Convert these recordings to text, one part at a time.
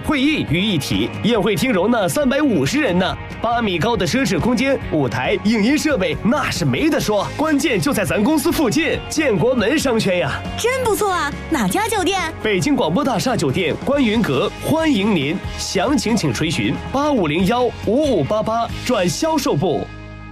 会议于一体，宴会厅容纳350人呢。8米高的奢侈空间，舞台、影音设备那是没得说，关键就在咱公司附近，建国门商圈呀。 真不错啊！哪家酒店？ 北京广播大厦酒店观云阁，欢迎您。详情请垂询8501-5588转销售部。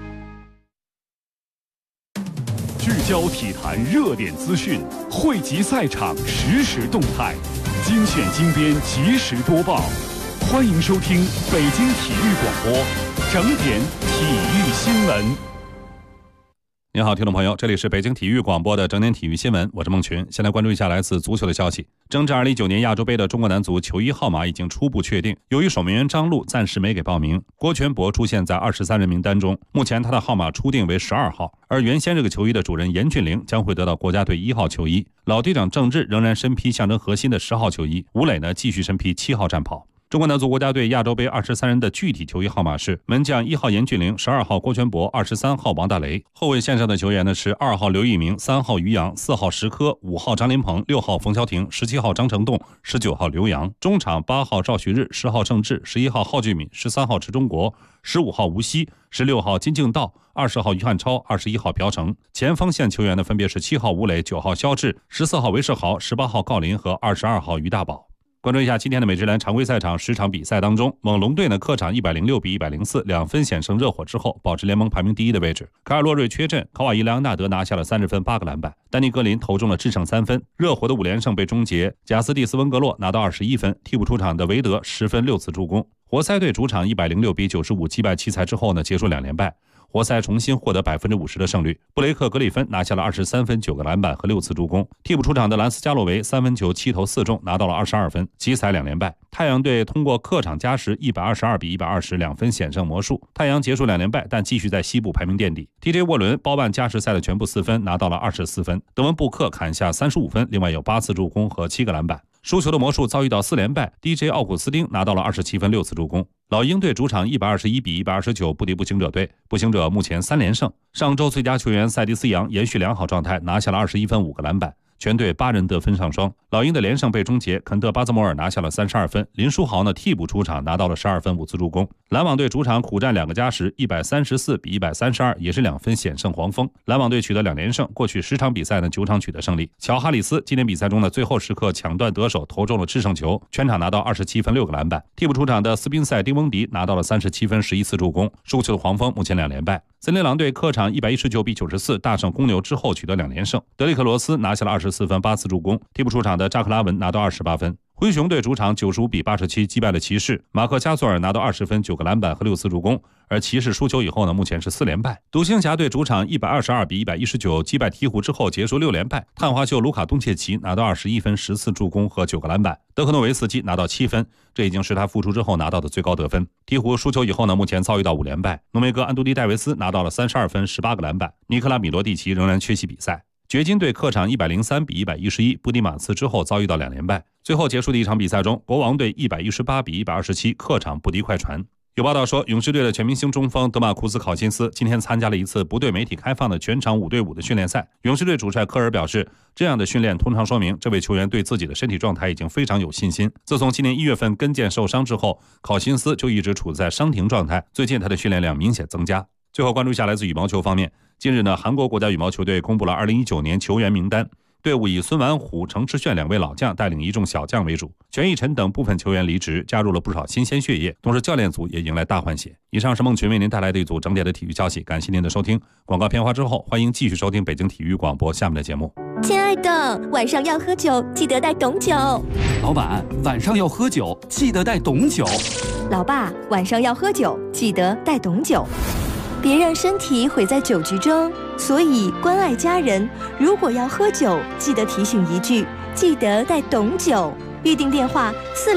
聚焦体坛热点资讯，汇集赛场实时动态，精选精编及时播报。欢迎收听北京体育广播整点体育新闻。 您好，听众朋友，这里是北京体育广播的整点体育新闻，我是孟群。先来关注一下来自足球的消息。征战2019年亚洲杯的中国男足球衣号码已经初步确定，由于守门员张路暂时没给报名，郭全博出现在23人名单中，目前他的号码初定为12号，而原先这个球衣的主人严俊凌将会得到国家队1号球衣，老队长郑智仍然身披象征核心的10号球衣，吴磊呢继续身披7号战袍。中国男足国家队亚洲杯23人的具体球衣号码是：门将1号严俊凌、12号郭全博、23号王大雷。后卫线上的球员呢是2号刘奕明、3号于洋、4号石科、5号张琳芃、6号冯潇霆、17号张成栋、19号刘洋。中场8号赵旭日、10号郑智、11号郜俊敏、13号池中国、15号吴曦、16号金敬道、20号于汉超、21号朴成。前锋线球员呢分别是7号吴磊、9号肖智、14号韦世豪、18号郜林和22号于大宝。关注一下今天的美职联常规赛场10场比赛当中，猛龙队呢客场106比104，2分险胜热火之后，保持联盟排名第1的位置。卡尔洛瑞缺阵，考瓦伊莱昂纳德拿下了30分8个篮板，丹尼格林投中了制胜3分。热火的5连胜被终结，贾斯蒂斯温格洛拿到21分，替补出场的韦德10分6次助攻。活塞队主场106比95击败奇才之后呢，结束2连败。活塞重新获得50%的胜率，布雷克·格里芬拿下了23分9个篮板和6次助攻。替补出场的兰斯加洛维3分球7投4中，拿到了22分。奇才2连败。太阳队通过客场加时122比120，2分险胜魔术。太阳结束2连败，但继续在西部排名垫底。TJ 沃伦包办加时赛的全部4分，拿到了24分。德文布克砍下35分，另外有8次助攻和7个篮板。输球的魔术遭遇到4连败 ，DJ 奥古斯丁拿到了27分6次助攻。老鹰队主场121比129不敌步行者队，步行者目前3连胜。上周最佳球员塞迪斯杨延续良好状态，拿下了21分5个篮板。全队8人得分上双。老鹰的连胜被终结，肯特巴泽摩尔拿下了32分，林书豪呢替补出场拿到了12分5次助攻。篮网队主场苦战2个加时134比132，也是2分险胜黄蜂。篮网队取得2连胜，过去10场比赛呢9场取得胜利。乔哈里斯今天比赛中的最后时刻抢断得手，投中了制胜球，全场拿到27分6个篮板。替补出场的斯宾塞丁翁迪拿到了37分11次助攻。输球的黄蜂目前2连败。森林狼队客场119比94大胜公牛之后取得2连胜，德里克罗斯拿下了24分8次助攻。替补出场的扎克拉文拿到28分。灰熊队主场95比87击败了骑士，马克加索尔拿到20分9个篮板和6次助攻。而骑士输球以后呢，目前是4连败。独行侠队主场122比119击败鹈鹕之后结束6连败，探花秀卢卡东切奇拿到21分10次助攻和9个篮板，德克诺维斯基拿到7分，这已经是他复出之后拿到的最高得分。鹈鹕输球以后呢，目前遭遇到5连败。浓眉哥安东尼戴维斯拿到了32分18个篮板，尼克拉米罗蒂奇仍然缺席比赛。掘金队客场103比111不敌马刺之后遭遇到2连败。最后结束的一场比赛中，国王队118比127客场不敌快船。有报道说，勇士队的全明星中锋德马库斯考辛斯今天参加了一次不对媒体开放的全场5对5的训练赛。勇士队主帅科尔表示，这样的训练通常说明这位球员对自己的身体状态已经非常有信心。自从今年1月份跟腱受伤之后，考辛斯就一直处在伤停状态，最近他的训练量明显增加。最后关注一下来自羽毛球方面，近日呢，韩国国家羽毛球队公布了2019年球员名单。队伍以孙完虎、程池炫2位老将带领一众小将为主，全义晨等部分球员离职，加入了不少新鲜血液，同时教练组也迎来大换血。以上是孟群为您带来的一组整点的体育消息，感谢您的收听。广告片花之后，欢迎继续收听北京体育广播下面的节目。 亲爱的，晚上要喝酒，记得带懂酒。 老板，晚上要喝酒，记得带懂酒。 老爸，晚上要喝酒，记得带懂酒。别让身体毁在酒局中，所以关爱家人，如果要喝酒，记得提醒一句，记得带懂酒。预订电话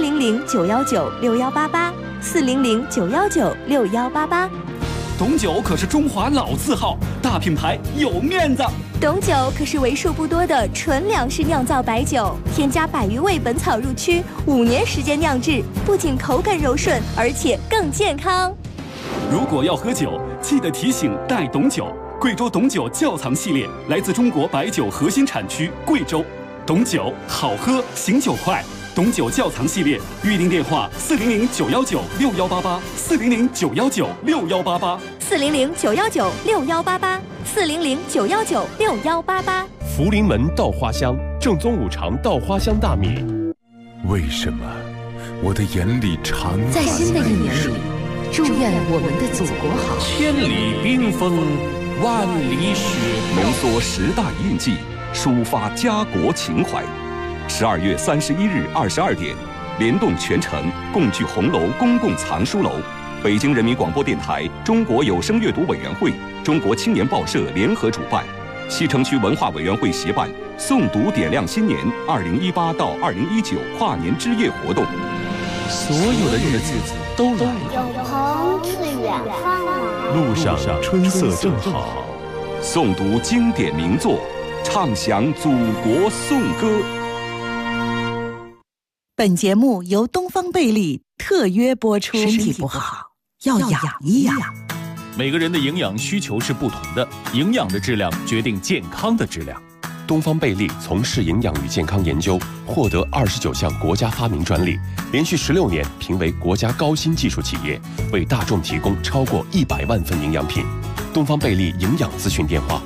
400-919-6188，400-919-6188。 懂酒可是中华老字号，大品牌有面子。 懂酒可是为数不多的纯粮食酿造白酒，添加100余味本草入曲，5年时间酿制，不仅口感柔顺，而且更健康。 如果要喝酒，记得提醒带懂酒。贵州董酒窖藏系列来自中国白酒核心产区贵州，懂酒好喝，醒酒快。 董九窖藏系列，预订电话 400-919-6188，400-919-6188，400-919-6188。 福临门稻花香，正宗五常稻花香大米。 为什么我的眼里常在新的一年里，祝愿我们的祖国好。 千里冰封，万里雪浓缩10大印记，抒发家国情怀。12月31日22点，联动全城共聚红楼公共藏书楼，北京人民广播电台、中国有声阅读委员会、中国青年报社联合主办，西城区文化委员会协办诵读点亮新年2018到2019跨年之夜活动。 所有的日子都来了， 有朋自远方来， 路上春色正好。 诵读经典名作，唱响祖国颂歌。 本节目由东方贝利特约播出。身体不好要养一养。 每个人的营养需求是不同的，营养的质量决定健康的质量。 东方贝利从事营养与健康研究，获得29项国家发明专利，连续16年评为国家高新技术企业，为大众提供超过100万份营养品。东方贝利营养咨询电话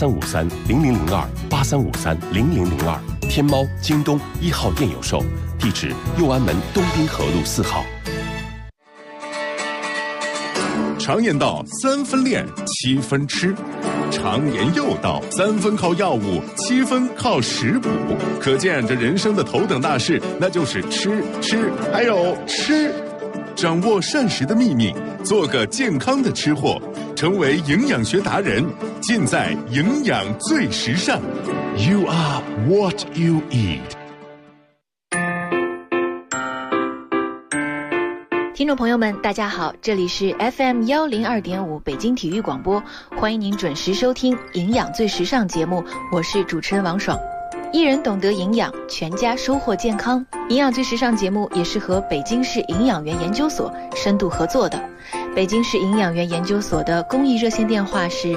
83530002，83530002，天猫、京东1号店有售，地址右安门东滨河路4号。 常言道3分练7分吃，常言又道3分靠药物7分靠食补，可见这人生的头等大事那就是吃还有吃。掌握膳食的秘密，做个健康的吃货，成为营养学达人，尽在营养最时尚。 You are what you eat。 听众朋友们大家好，这里是 FM 102.5北京体育广播，欢迎您准时收听营养最时尚节目，我是主持人王爽。一人懂得营养，全家收获健康。营养最时尚节目也是和北京市营养园研究所深度合作的。北京市营养园研究所的公益热线电话是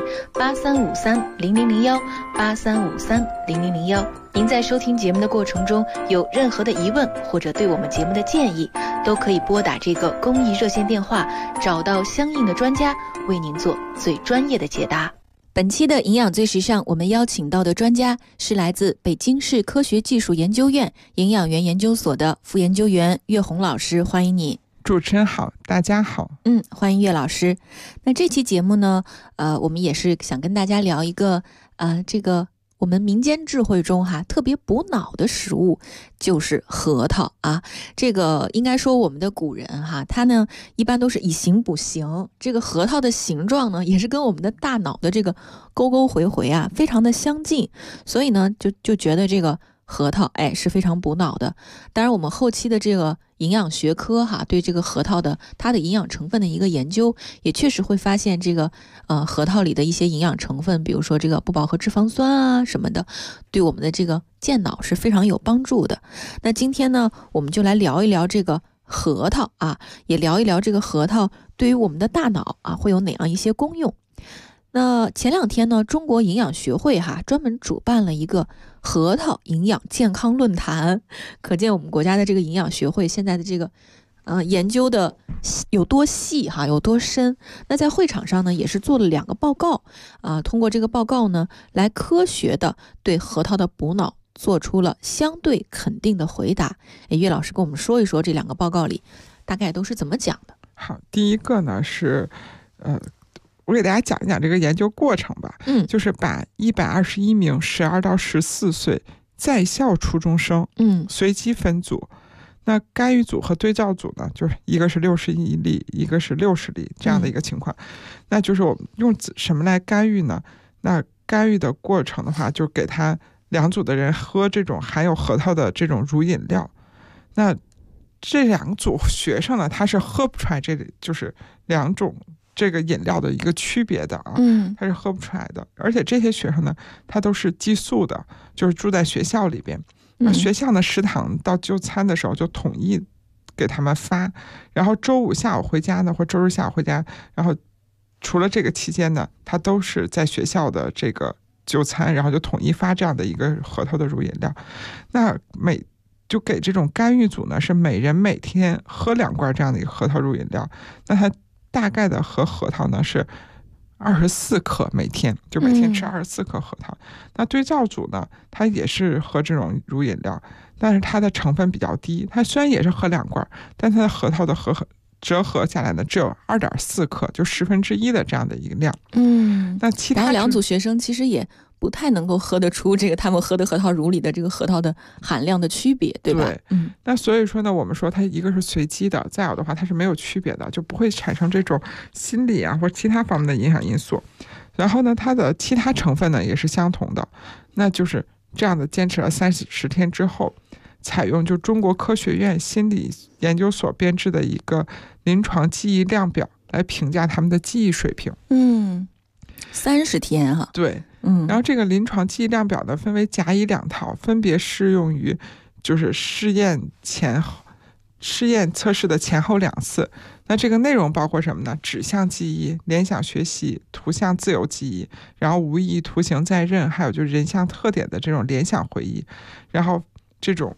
83530001，83530001。您在收听节目的过程中有任何的疑问或者对我们节目的建议，都可以拨打这个公益热线电话，找到相应的专家为您做最专业的解答。本期的营养最时尚，我们邀请到的专家是来自北京市科学技术研究院营养园研究所的副研究员岳红老师，欢迎你。 主持人好，大家好。 欢迎岳老师。那这期节目呢，我们也是想跟大家聊一个这个我们民间智慧中特别补脑的食物，就是核桃啊。这个应该说我们的古人他呢一般都是以形补形，这个核桃的形状呢也是跟我们的大脑的这个沟沟回回非常的相近，所以呢就觉得这个核桃是非常补脑的。当然我们后期的这个营养学科对这个核桃的它的营养成分的一个研究，也确实会发现这个核桃里的一些营养成分，比如说这个不饱和脂肪酸什么的，对我们的这个健脑是非常有帮助的。那今天呢，我们就来聊一聊这个核桃也聊一聊这个核桃对于我们的大脑会有哪样一些功用。那前2天呢，中国营养学会专门主办了一个核桃营养健康论坛，可见我们国家的这个营养学会现在的这个研究的有多细有多深。那在会场上呢，也是做了2个报告通过这个报告呢，来科学的对核桃的补脑做出了相对肯定的回答。岳老师跟我们说一说这2个报告里大概都是怎么讲的。 好，第一个呢是我给大家讲一讲这个研究过程吧。就是把121名12到14岁在校初中生随机分组，那干预组和对照组呢，就是一个是61例，一个是60例这样的一个情况。那就是我们用什么来干预呢？那干预的过程的话，就给他2组的人喝这种含有核桃的这种乳饮料。那这2组学生呢，他是喝不出来这里就是2种这个饮料的一个区别的他是喝不出来的。而且这些学生呢，他都是寄宿的，就是住在学校里边。那学校呢，食堂到就餐的时候就统一给他们发，然后周5下午回家呢，或周日下午回家，然后除了这个期间呢，他都是在学校的这个就餐，然后就统一发这样的一个核桃的乳饮料。那每就给这种干预组呢是每人每天喝2罐这样的一个核桃乳饮料，那它大概的和核桃呢是24克每天，就每天吃24克核桃。那对照组呢，它也是喝这种乳饮料，但是它的成分比较低，它虽然也是喝2罐，但它的核桃的折合下来呢只有2.4克，就1/10的这样的一个量。那其他 2组学生其实也不太能够喝得出这个他们喝的核桃乳里的这个核桃的含量的区别，对吧？ 对，那所以说呢，我们说它一个是随机的，再有的话它是没有区别的，就不会产生这种心理啊或其他方面的影响因素。然后呢，它的其他成分呢也是相同的，那就是这样的坚持了30天之后，采用就中国科学院心理研究所编制的一个临床记忆量表来评价他们的记忆水平。 30天哈。 对。然后这个临床记忆量表呢分为甲乙2套，分别适用于就是试验测试的前后2次。那这个内容包括什么呢？指向记忆、联想学习、图像自由记忆，然后无意义图形再认，还有就是人像特点的这种联想回忆。然后这种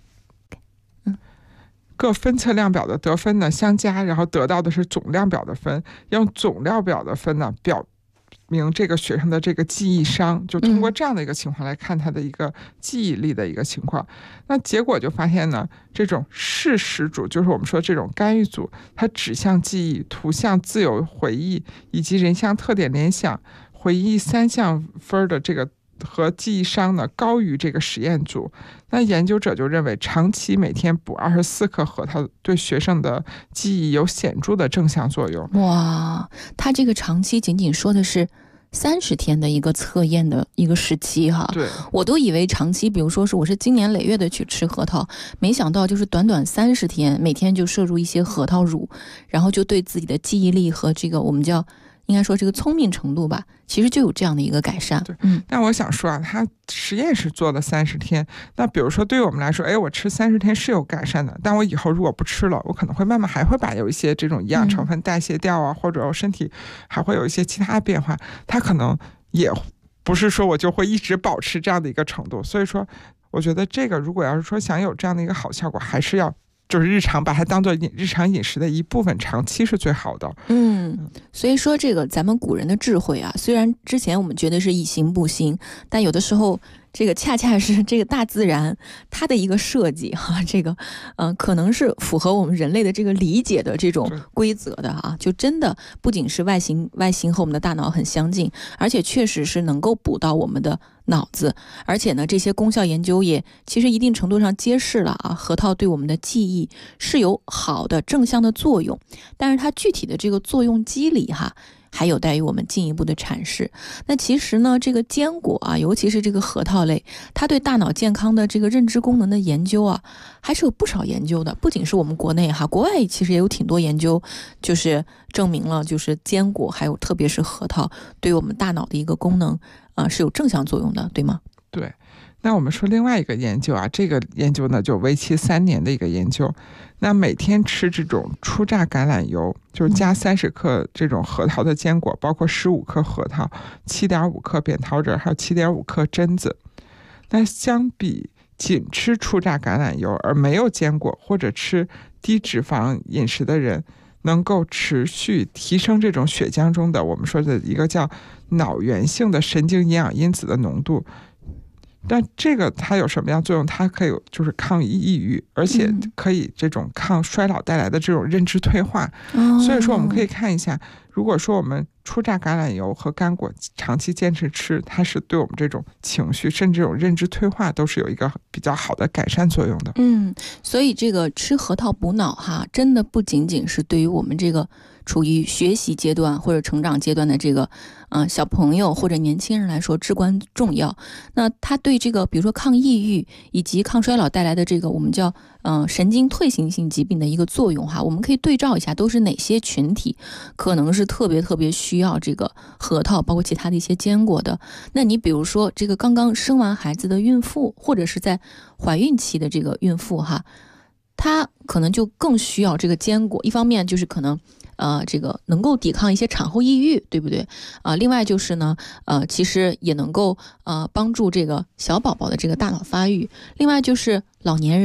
各分测量表的得分呢相加，然后得到的是总量表的分，用总量表的分呢表明这个学生的这个记忆商，就通过这样的一个情况来看他的一个记忆力的一个情况。那结果就发现呢，这种事实组，就是我们说这种干预组，它指向记忆、图像自由回忆以及人像特点联想回忆3项分的这个和记忆商呢高于这个实验组。那研究者就认为，长期每天补24克核桃对学生的记忆有显著的正向作用。 哇，他这个长期仅仅说的是30天的一个测验的一个时期哈。 对， 我都以为长期，比如说我是经年累月的去吃核桃，没想到就是短短30天，每天就摄入一些核桃乳，然后就对自己的记忆力和这个我们叫应该说这个聪明程度吧，其实就有这样的一个改善。 对，但我想说啊，他实验是做了30天，那比如说对于我们来说，我吃30天是有改善的，但我以后如果不吃了，我可能会慢慢还会把有一些这种营养成分代谢掉啊，或者我身体还会有一些其他变化，它可能也不是说我就会一直保持这样的一个程度。所以说我觉得这个如果要是说想有这样的一个好效果，还是要就是日常把它当做日常饮食的一部分，长期是最好的。 所以说这个咱们古人的智慧啊，虽然之前我们觉得是以形补形，但有的时候这个恰恰是这个大自然它的一个设计哈，这个可能是符合我们人类的这个理解的这种规则的啊，就真的不仅是外形和我们的大脑很相近，而且确实是能够补到我们的脑子。而且呢，这些功效研究也其实一定程度上揭示了啊，核桃对我们的记忆是有好的正向的作用，但是它具体的这个作用机理哈，还有待于我们进一步的阐释。那其实呢，这个坚果啊，尤其是这个核桃类，它对大脑健康的这个认知功能的研究啊，还是有不少研究的。不仅是我们国内哈，国外其实也有挺多研究，就是证明了就是坚果还有特别是核桃对我们大脑的一个功能是有正向作用的，对吗？ 对。那我们说另外一个研究啊，这个研究呢就为期3年的一个研究。那每天吃这种初榨橄榄油，就是加30克这种核桃的坚果，包括15克核桃、7.5克扁桃仁，还有7.5克榛子。那相比仅吃初榨橄榄油而没有坚果或者吃低脂肪饮食的人，能够持续提升这种血浆中的我们说的一个叫脑源性的神经营养因子的浓度。但这个它有什么样作用？它可以就是抗抑郁，而且可以这种抗衰老带来的这种认知退化。所以说我们可以看一下，如果说我们初榨橄榄油和干果长期坚持吃，它是对我们这种情绪甚至这种认知退化都是有一个比较好的改善作用的。 所以这个吃核桃补脑哈，真的不仅仅是对于我们这个处于学习阶段或者成长阶段的这个小朋友或者年轻人来说至关重要。那它对这个比如说抗抑郁以及抗衰老带来的这个我们叫神经退行性疾病的一个作用哈，我们可以对照一下都是哪些群体可能是特别需要这个核桃包括其他的一些坚果的。那你比如说这个刚刚生完孩子的孕妇，或者是在怀孕期的这个孕妇哈，她可能就更需要这个坚果。一方面就是可能这个能够抵抗一些产后抑郁，对不对？另外就是呢，其实也能够帮助这个小宝宝的这个大脑发育。另外就是老年人，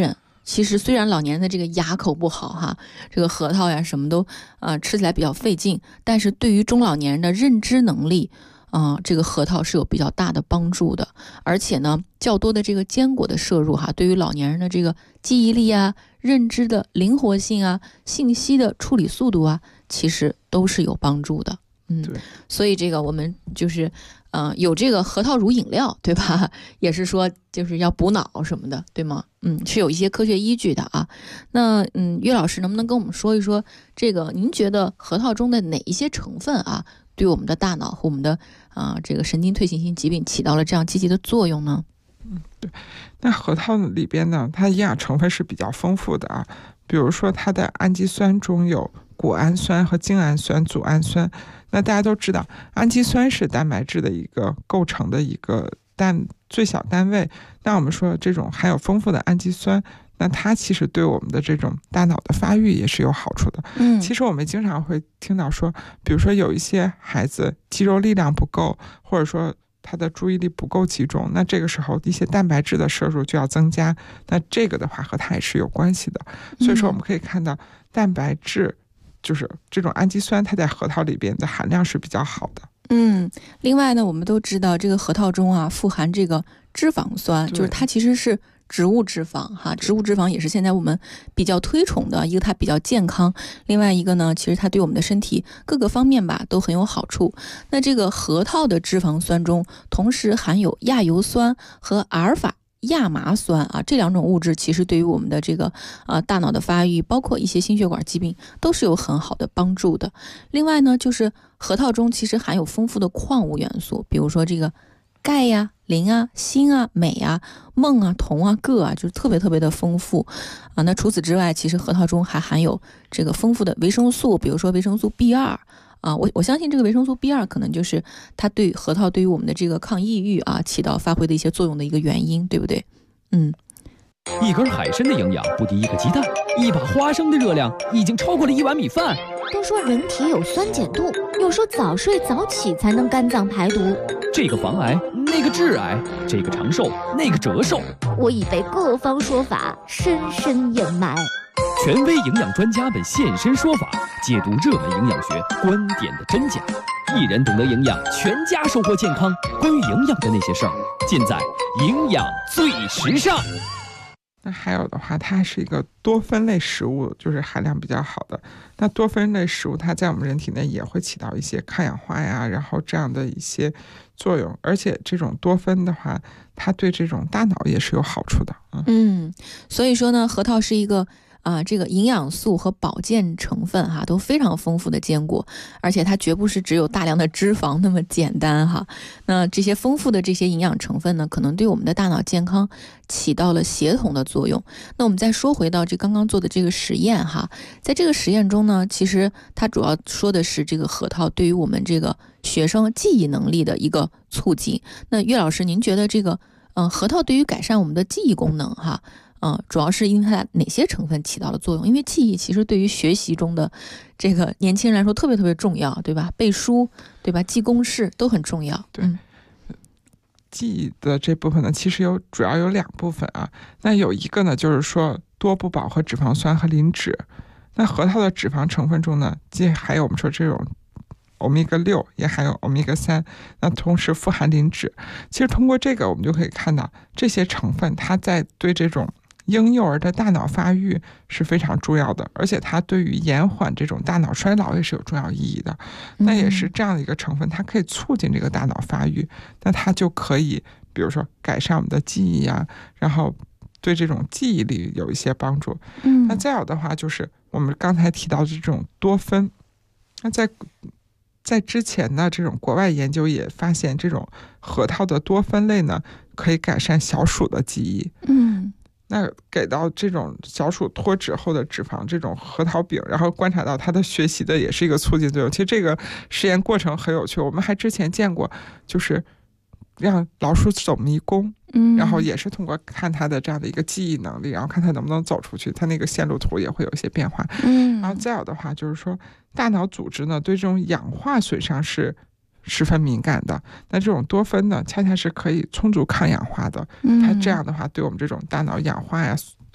其实虽然老年人的这个牙口不好哈，这个核桃呀什么都吃起来比较费劲，但是对于中老年人的认知能力这个核桃是有比较大的帮助的。而且呢，较多的这个坚果的摄入哈，对于老年人的这个记忆力啊、认知的灵活性啊、信息的处理速度啊，其实都是有帮助的。所以这个我们就是有这个核桃乳饮料，对吧？也是说就是要补脑什么的，对吗？是有一些科学依据的啊。那岳老师能不能跟我们说一说这个您觉得核桃中的哪一些成分啊，对我们的大脑和我们的这个神经退行性疾病起到了这样积极的作用呢？ 对。那核桃里边呢，它营养成分是比较丰富的啊。比如说它的氨基酸中有谷氨酸和精氨酸、组氨酸。那大家都知道，氨基酸是蛋白质的一个构成的一个最小单位。那我们说这种含有丰富的氨基酸，那它其实对我们的这种大脑的发育也是有好处的。其实我们经常会听到说，比如说有一些孩子肌肉力量不够，或者说他的注意力不够集中，那这个时候一些蛋白质的摄入就要增加。那这个的话和它也是有关系的。所以说我们可以看到蛋白质就是这种氨基酸，它在核桃里边的含量是比较好的。 另外呢，我们都知道这个核桃中富含这个脂肪酸，就是它其实是植物脂肪哈，植物脂肪也是现在我们比较推崇的一个，它比较健康，另外一个呢，其实它对我们的身体各个方面吧都很有好处。那这个核桃的脂肪酸中同时含有亚油酸和阿尔法亚麻酸这两种物质其实对于我们的这个大脑的发育，包括一些心血管疾病都是有很好的帮助的。另外呢，就是核桃中其实含有丰富的矿物元素，比如说这个钙呀、磷啊、锌啊、镁啊、锰啊、铜啊、铬啊，就是特别特别的丰富那除此之外，其实核桃中还含有这个丰富的维生素，比如说维生素 B2我相信这个维生素 B2 可能就是它对核桃对于我们的这个抗抑郁起到发挥的一些作用的一个原因，对不对？ 一根海参的营养不敌一个鸡蛋，一把花生的热量已经超过了1碗米饭。 都说人体有酸碱度，又说早睡早起才能肝脏排毒， 这个防癌，那个致癌，这个长寿，那个折寿。 我已被各方说法深深掩埋。 权威营养专家们现身说法，解读热门营养学观点的真假。一人懂得营养，全家收获健康。关于营养的那些事儿，尽在营养最时尚。 那还有的话，它是一个多酚类食物，就是含量比较好的。那多酚类食物它在我们人体内也会起到一些抗氧化呀，然后这样的一些作用。而且这种多酚的话，它对这种大脑也是有好处的。 所以说呢，核桃是一个这个营养素和保健成分都非常丰富的坚果，而且它绝不是只有大量的脂肪那么简单那这些丰富的这些营养成分呢，可能对我们的大脑健康起到了协同的作用。那我们再说回到这刚刚做的这个实验在这个实验中呢，其实它主要说的是这个核桃对于我们这个学生记忆能力的一个促进。那岳老师，您觉得这个核桃对于改善我们的记忆功能主要是因为它哪些成分起到了作用？因为记忆其实对于学习中的这个年轻人来说特别特别重要，对吧？背书，对吧？记公式都很重要。 对，记忆的这部分呢，其实主要有2部分那有一个呢，就是说多不饱和脂肪酸和磷脂。那核桃的脂肪成分中呢，既还有我们说这种欧米伽6，也含有欧米伽3，那同时富含磷脂。其实通过这个，我们就可以看到这些成分，它在对这种婴幼儿的大脑发育是非常重要的，而且它对于延缓这种大脑衰老也是有重要意义的。那也是这样的一个成分，它可以促进这个大脑发育，那它就可以比如说改善我们的记忆然后对这种记忆力有一些帮助。那再有的话就是我们刚才提到的这种多酚。那在之前呢，这种国外研究也发现，这种核桃的多酚类呢，可以改善小鼠的记忆。那给到这种小鼠脱脂后的脂肪这种核桃饼，然后观察到它的学习的也是一个促进作用。其实这个实验过程很有趣，我们还之前见过，就是让老鼠走迷宫，然后也是通过看它的这样的一个记忆能力，然后看它能不能走出去，它那个线路图也会有一些变化。然后再有的话就是说，大脑组织呢对这种氧化损伤是十分敏感的，那这种多酚呢恰恰是可以充足抗氧化的。它这样的话对我们这种大脑氧化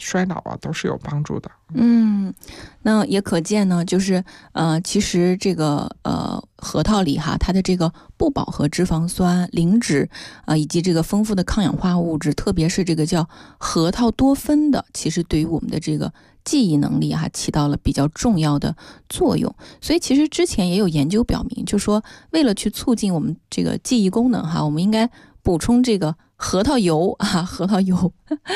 衰老啊都是有帮助的。 那也可见呢，就是其实这个核桃里哈，它的这个不饱和脂肪酸、磷脂以及这个丰富的抗氧化物质，特别是这个叫核桃多酚的，其实对于我们的这个记忆能力起到了比较重要的作用。所以其实之前也有研究表明，就说为了去促进我们这个记忆功能我们应该补充这个核桃油核桃油。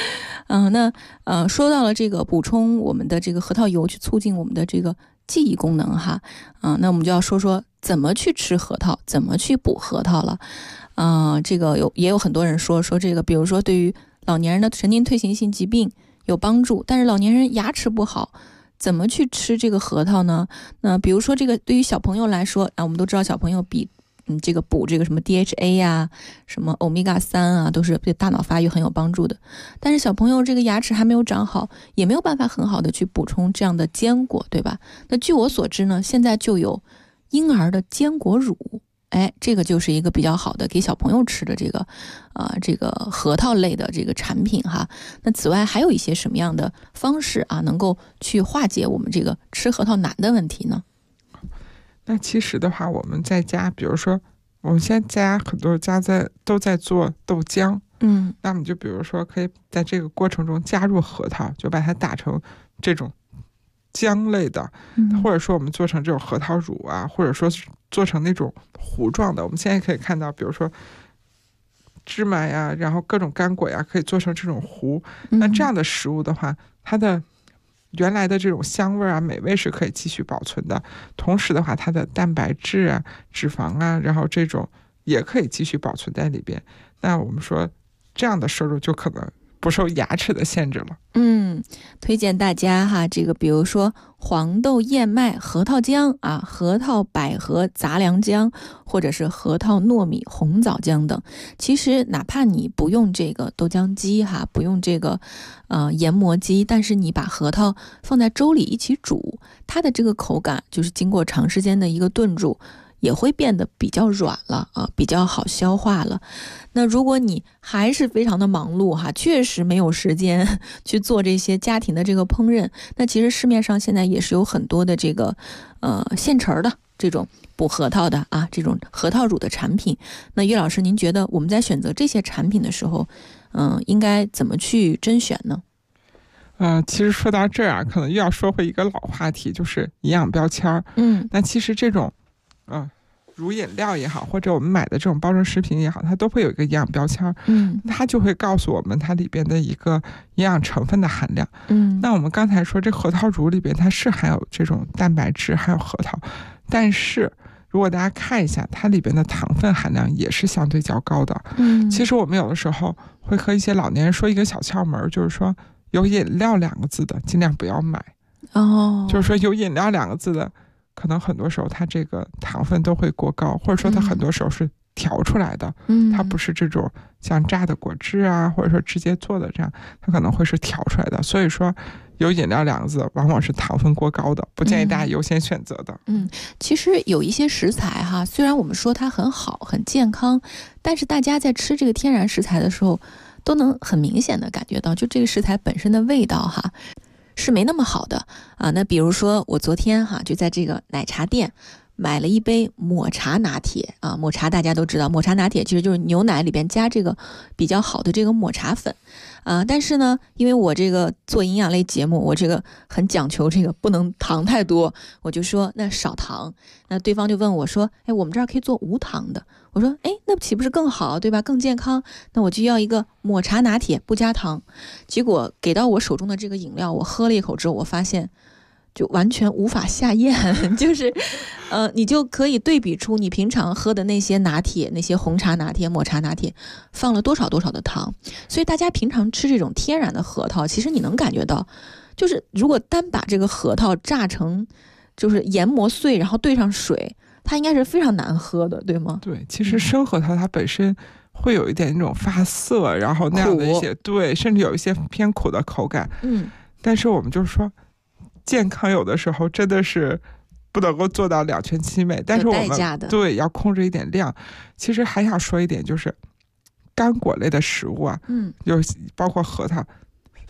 说到了这个补充我们的这个核桃油，去促进我们的这个记忆功能那我们就要说说怎么去吃核桃，怎么去补核桃了。这个也有很多人说这个，比如说对于老年人的神经退行性疾病有帮助，但是老年人牙齿不好，怎么去吃这个核桃呢？那比如说这个对于小朋友来说我们都知道小朋友比这个补这个什么 DHA 呀，什么欧米伽3都是对大脑发育很有帮助的。但是小朋友这个牙齿还没有长好，也没有办法很好的去补充这样的坚果，对吧？那据我所知呢，现在就有婴儿的坚果乳，这个就是一个比较好的给小朋友吃的这个核桃类的这个产品那此外还有一些什么样的方式能够去化解我们这个吃核桃难的问题呢？ 那其实的话，我们在家，比如说我们现在家很多家都在做豆浆，那么就比如说可以在这个过程中加入核桃，就把它打成这种浆类的，或者说我们做成这种核桃乳或者说做成那种糊状的。我们现在可以看到，比如说芝麻呀，然后各种干果呀，可以做成这种糊。那这样的食物的话，它的原来的这种香味美味是可以继续保存的，同时的话它的蛋白质脂肪然后这种也可以继续保存在里边。那我们说这样的摄入就可能不受牙齿的限制了。 推荐大家这个比如说黄豆燕麦核桃浆核桃百合杂粮浆，或者是核桃糯米红枣浆等。其实哪怕你不用这个豆浆机不用这个研磨机，但是你把核桃放在粥里一起煮，它的这个口感就是经过长时间的一个炖煮，也会变得比较软了比较好消化了。那如果你还是非常的忙碌确实没有时间去做这些家庭的这个烹饪，那其实市面上现在也是有很多的这个现成的这种补核桃的这种核桃乳的产品。那于老师，您觉得我们在选择这些产品的时候应该怎么去甄选呢？ 其实说到这儿可能又要说回一个老话题，就是营养标签。那其实这种乳饮料也好，或者我们买的这种包装食品也好，它都会有一个营养标签。它就会告诉我们它里边的一个营养成分的含量。那我们刚才说这核桃乳里边它是含有这种蛋白质，还有核桃，但是如果大家看一下它里边的糖分含量也是相对较高的。其实我们有的时候会和一些老年人说一个小窍门，就是说有饮料2个字的尽量不要买。就是说有饮料2个字的可能很多时候它这个糖分都会过高，或者说它很多时候是调出来的。它不是这种像榨的果汁或者说直接做的这样，它可能会是调出来的。所以说有饮料2个字往往是糖分过高的，不建议大家优先选择的。 其实有一些食材虽然我们说它很好很健康，但是大家在吃这个天然食材的时候都能很明显的感觉到，就这个食材本身的味道是没那么好的那比如说我昨天就在这个奶茶店买了一杯抹茶拿铁抹茶大家都知道，抹茶拿铁其实就是牛奶里边加这个比较好的这个抹茶粉但是呢，因为我这个做营养类节目，我这个很讲求这个不能糖太多，我就说那少糖。那对方就问我说，我们这儿可以做无糖的。我说，那岂不是更好，对吧？更健康。那我就要一个抹茶拿铁，不加糖。结果给到我手中的这个饮料，我喝了一口之后，我发现就完全无法下咽，就是你就可以对比出你平常喝的那些拿铁，那些红茶拿铁、抹茶拿铁放了多少的糖。所以大家平常吃这种天然的核桃，其实你能感觉到，就是如果单把这个核桃榨成就是研磨碎，然后兑上水，它应该是非常难喝的，对吗？ 对，其实生核桃它本身会有一点那种发涩，然后那样的一些对，甚至有一些偏苦的口感。但是我们就是说健康有的时候真的是不能够做到2全其美，但是我们对要控制一点量。其实还想说一点，就是干果类的食物有包括核桃，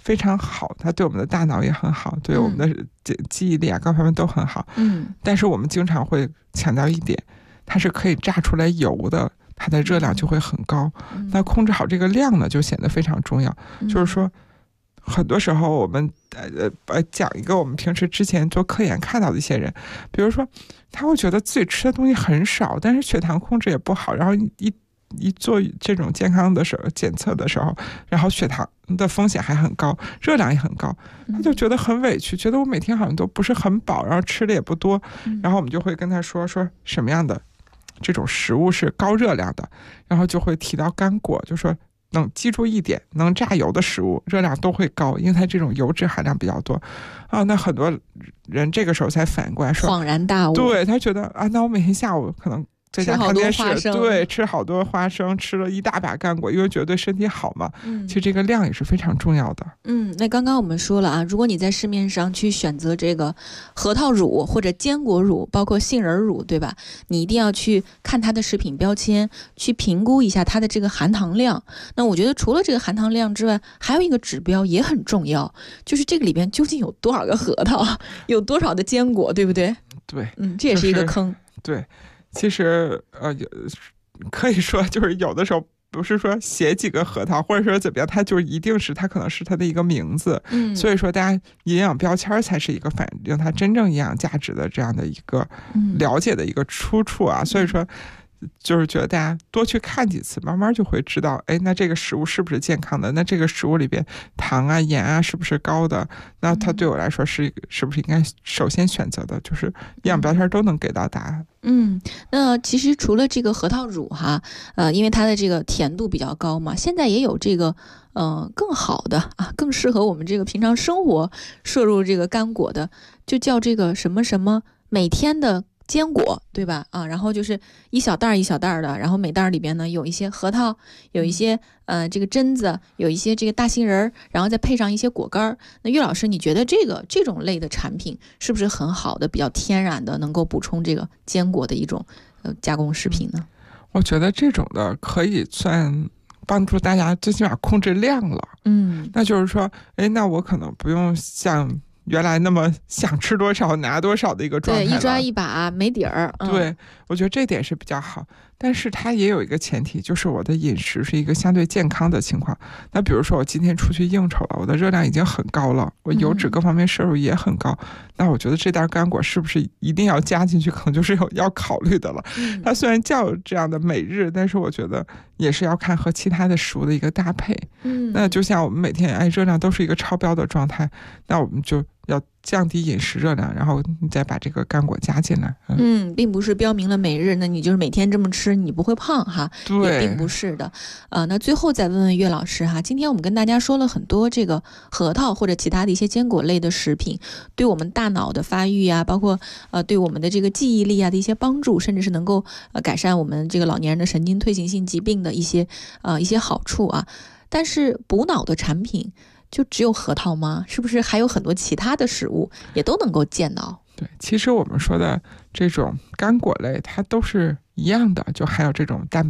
非常好，它对我们的大脑也很好，对我们的记忆力啊各方面都很好。但是我们经常会强调一点，它是可以榨出来油的，它的热量就会很高。那控制好这个量呢，就显得非常重要。就是说，很多时候我们讲一个我们平时之前做科研看到的一些人，比如说他会觉得自己吃的东西很少，但是血糖控制也不好，然后一做这种健康的时候检测的时候，然后血糖的风险还很高，热量也很高，他就觉得很委屈，觉得我每天好像都不是很饱，然后吃的也不多。然后我们就会跟他说什么样的这种食物是高热量的，然后就会提到干果，就说能记住一点，能榨油的食物热量都会高，因为它这种油脂含量比较多啊。那很多人这个时候才反应过来，说恍然大悟， 对，他觉得啊，那我每天下午可能在家看电视，对，吃好多花生，吃了一大把干果，因为觉得对身体好嘛。其实这个量也是非常重要的。 那刚刚我们说了啊，如果你在市面上去选择这个核桃乳或者坚果乳，包括杏仁乳，对吧？你一定要去看它的食品标签，去评估一下它的这个含糖量。那我觉得除了这个含糖量之外，还有一个指标也很重要，就是这个里边究竟有多少个核桃，有多少的坚果，对不对？ 对， 这也是一个坑。 对。其实可以说就是有的时候不是说写几个核桃或者说怎么样，它就一定是它可能是它的一个名字。所以说大家营养标签才是一个反映它真正营养价值的这样的一个了解的一个出处啊。所以说就是觉得大家多去看几次，慢慢就会知道，那这个食物是不是健康的？那这个食物里边糖啊、盐啊是不是高的？那它对我来说是不是应该首先选择的？就是营养标签都能给到答案。 那其实除了这个核桃乳哈，因为它的这个甜度比较高嘛，现在也有这个更好的啊，更适合我们这个平常生活摄入这个干果的，就叫这个什么什么每天的坚果，对吧？然后就是一小袋一小袋的，然后每袋里边呢有一些核桃，有一些这个榛子，有一些这个大杏仁，然后再配上一些果干。那岳老师，你觉得这种类的产品是不是很好的、比较天然的，能够补充这个坚果的一种加工食品呢？ 我觉得这种的可以算帮助大家最起码控制量了。那就是说，那我可能不用像原来那么想吃多少拿多少的一个状态了， 对，一抓一把没底儿。 对，我觉得这点是比较好，但是它也有一个前提，就是我的饮食是一个相对健康的情况。那比如说我今天出去应酬了，我的热量已经很高了，我油脂各方面摄入也很高，那我觉得这袋干果是不是一定要加进去，可能就是要考虑的了。它虽然叫这样的每日，但是我觉得也是要看和其他的食物的一个搭配。那就像我们每天热量都是一个超标的状态，那我们就要降低饮食热量，然后你再把这个干果加进来。 并不是标明了每日，那你就是每天这么吃，你不会胖哈？ 对， 也并不是的。那最后再问问岳老师哈，今天我们跟大家说了很多这个核桃或者其他的一些坚果类的食品，对我们大脑的发育啊，包括对我们的这个记忆力啊的一些帮助，甚至是能够改善我们这个老年人的神经退行性疾病的一些好处啊。但是补脑的产品就只有核桃吗？是不是还有很多其他的食物也都能够健脑？ 对，其实我们说的这种干果类它都是一样的，就还有这种蛋白